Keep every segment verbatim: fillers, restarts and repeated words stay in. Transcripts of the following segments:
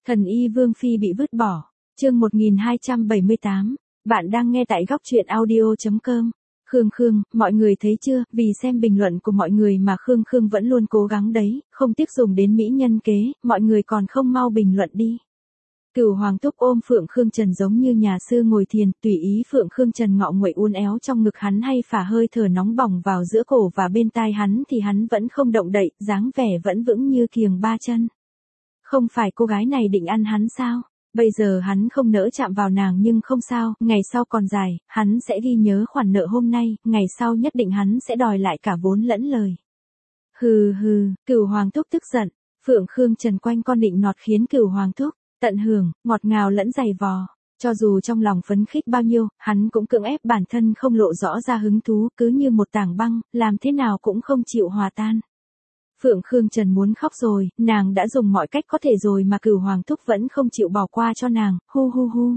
Thần y Vương Phi bị vứt bỏ. Chương một nghìn hai trăm bảy mươi tám. Bạn đang nghe tại góc truyện audio.com. Khương Khương, mọi người thấy chưa, vì xem bình luận của mọi người mà Khương Khương vẫn luôn cố gắng đấy, không tiếc dùng đến mỹ nhân kế, mọi người còn không mau bình luận đi. Cửu Hoàng Thúc ôm Phượng Khương Trần giống như nhà sư ngồi thiền, tùy ý Phượng Khương Trần ngọ nguậy uốn éo trong ngực hắn hay phả hơi thở nóng bỏng vào giữa cổ và bên tai hắn thì hắn vẫn không động đậy, dáng vẻ vẫn vững như kiềng ba chân. Không phải cô gái này định ăn hắn sao? Bây giờ hắn không nỡ chạm vào nàng nhưng không sao, ngày sau còn dài, hắn sẽ ghi nhớ khoản nợ hôm nay, ngày sau nhất định hắn sẽ đòi lại cả vốn lẫn lời. Hừ hừ, Cửu Hoàng Thúc tức giận, Phượng Khương Trần quanh con định nọt khiến Cửu Hoàng Thúc tận hưởng, ngọt ngào lẫn dày vò. Cho dù trong lòng phấn khích bao nhiêu, hắn cũng cưỡng ép bản thân không lộ rõ ra hứng thú, cứ như một tảng băng, làm thế nào cũng không chịu hòa tan. Phượng Khương Trần muốn khóc rồi, nàng đã dùng mọi cách có thể rồi mà Cửu Hoàng Thúc vẫn không chịu bỏ qua cho nàng, hu hu hu.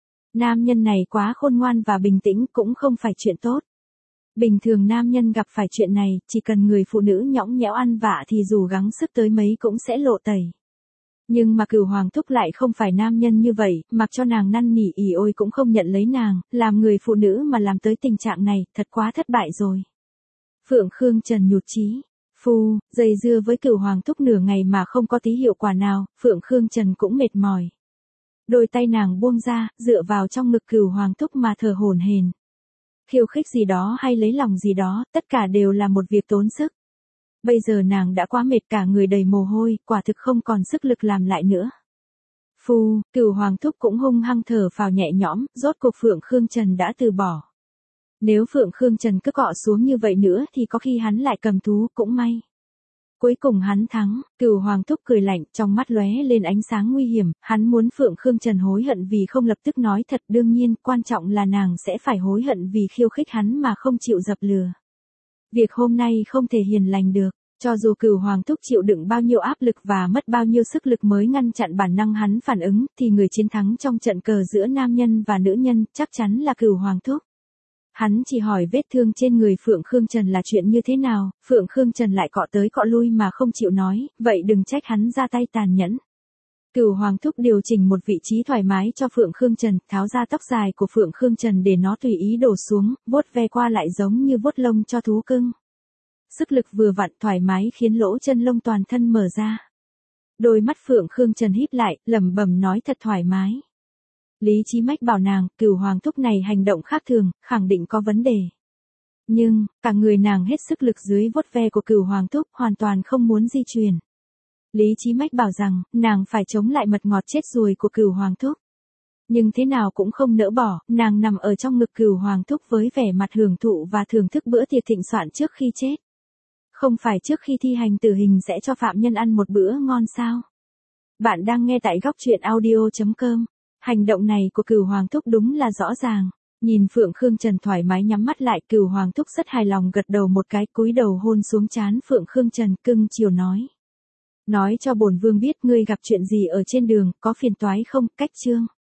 Nam nhân này quá khôn ngoan và bình tĩnh cũng không phải chuyện tốt. Bình thường nam nhân gặp phải chuyện này, chỉ cần người phụ nữ nhõng nhẽo ăn vạ thì dù gắng sức tới mấy cũng sẽ lộ tẩy. Nhưng mà Cửu Hoàng Thúc lại không phải nam nhân như vậy, mặc cho nàng năn nỉ ỉ ôi cũng không nhận lấy nàng, làm người phụ nữ mà làm tới tình trạng này, thật quá thất bại rồi. Phượng Khương Trần nhụt chí. Phu, dây dưa với Cửu Hoàng Thúc nửa ngày mà không có tí hiệu quả nào, Phượng Khương Trần cũng mệt mỏi. Đôi tay nàng buông ra, dựa vào trong ngực Cửu Hoàng Thúc mà thở hổn hển. Khiêu khích gì đó hay lấy lòng gì đó, tất cả đều là một việc tốn sức. Bây giờ nàng đã quá mệt, cả người đầy mồ hôi, quả thực không còn sức lực làm lại nữa. Phu, Cửu Hoàng Thúc cũng hung hăng thở phào nhẹ nhõm, rốt cuộc Phượng Khương Trần đã từ bỏ. Nếu Phượng Khương Trần cứ cọ xuống như vậy nữa thì có khi hắn lại cầm thú, cũng may. Cuối cùng hắn thắng, Cửu Hoàng Thúc cười lạnh, trong mắt lóe lên ánh sáng nguy hiểm, hắn muốn Phượng Khương Trần hối hận vì không lập tức nói thật, đương nhiên, quan trọng là nàng sẽ phải hối hận vì khiêu khích hắn mà không chịu dập lừa. Việc hôm nay không thể hiền lành được, cho dù Cửu Hoàng Thúc chịu đựng bao nhiêu áp lực và mất bao nhiêu sức lực mới ngăn chặn bản năng hắn phản ứng, thì người chiến thắng trong trận cờ giữa nam nhân và nữ nhân, chắc chắn là Cửu Hoàng Thúc. Hắn chỉ hỏi vết thương trên người Phượng Khương Trần là chuyện như thế nào, Phượng Khương Trần lại cọ tới cọ lui mà không chịu nói, vậy đừng trách hắn ra tay tàn nhẫn. Cửu Hoàng Thúc điều chỉnh một vị trí thoải mái cho Phượng Khương Trần, tháo ra tóc dài của Phượng Khương Trần để nó tùy ý đổ xuống, vuốt ve qua lại giống như vuốt lông cho thú cưng. Sức lực vừa vặn thoải mái khiến lỗ chân lông toàn thân mở ra. Đôi mắt Phượng Khương Trần híp lại, lẩm bẩm nói thật thoải mái. Lý trí mách bảo nàng, Cửu Hoàng Thúc này hành động khác thường, khẳng định có vấn đề. Nhưng, cả người nàng hết sức lực dưới vuốt ve của Cửu Hoàng Thúc, hoàn toàn không muốn di chuyển. Lý trí mách bảo rằng, nàng phải chống lại mật ngọt chết ruồi của Cửu Hoàng Thúc. Nhưng thế nào cũng không nỡ bỏ, nàng nằm ở trong ngực Cửu Hoàng Thúc với vẻ mặt hưởng thụ và thưởng thức bữa tiệc thịnh soạn trước khi chết. Không phải trước khi thi hành tử hình sẽ cho phạm nhân ăn một bữa ngon sao? Bạn đang nghe tại góc truyện audio.com. Hành động này của Cửu Hoàng Thúc đúng là rõ ràng. Nhìn Phượng Khương Trần thoải mái nhắm mắt lại, Cửu Hoàng Thúc rất hài lòng gật đầu một cái, cúi đầu hôn xuống trán Phượng Khương Trần, cưng chiều nói. Nói cho bổn vương biết ngươi gặp chuyện gì ở trên đường, có phiền toái không, cách chương.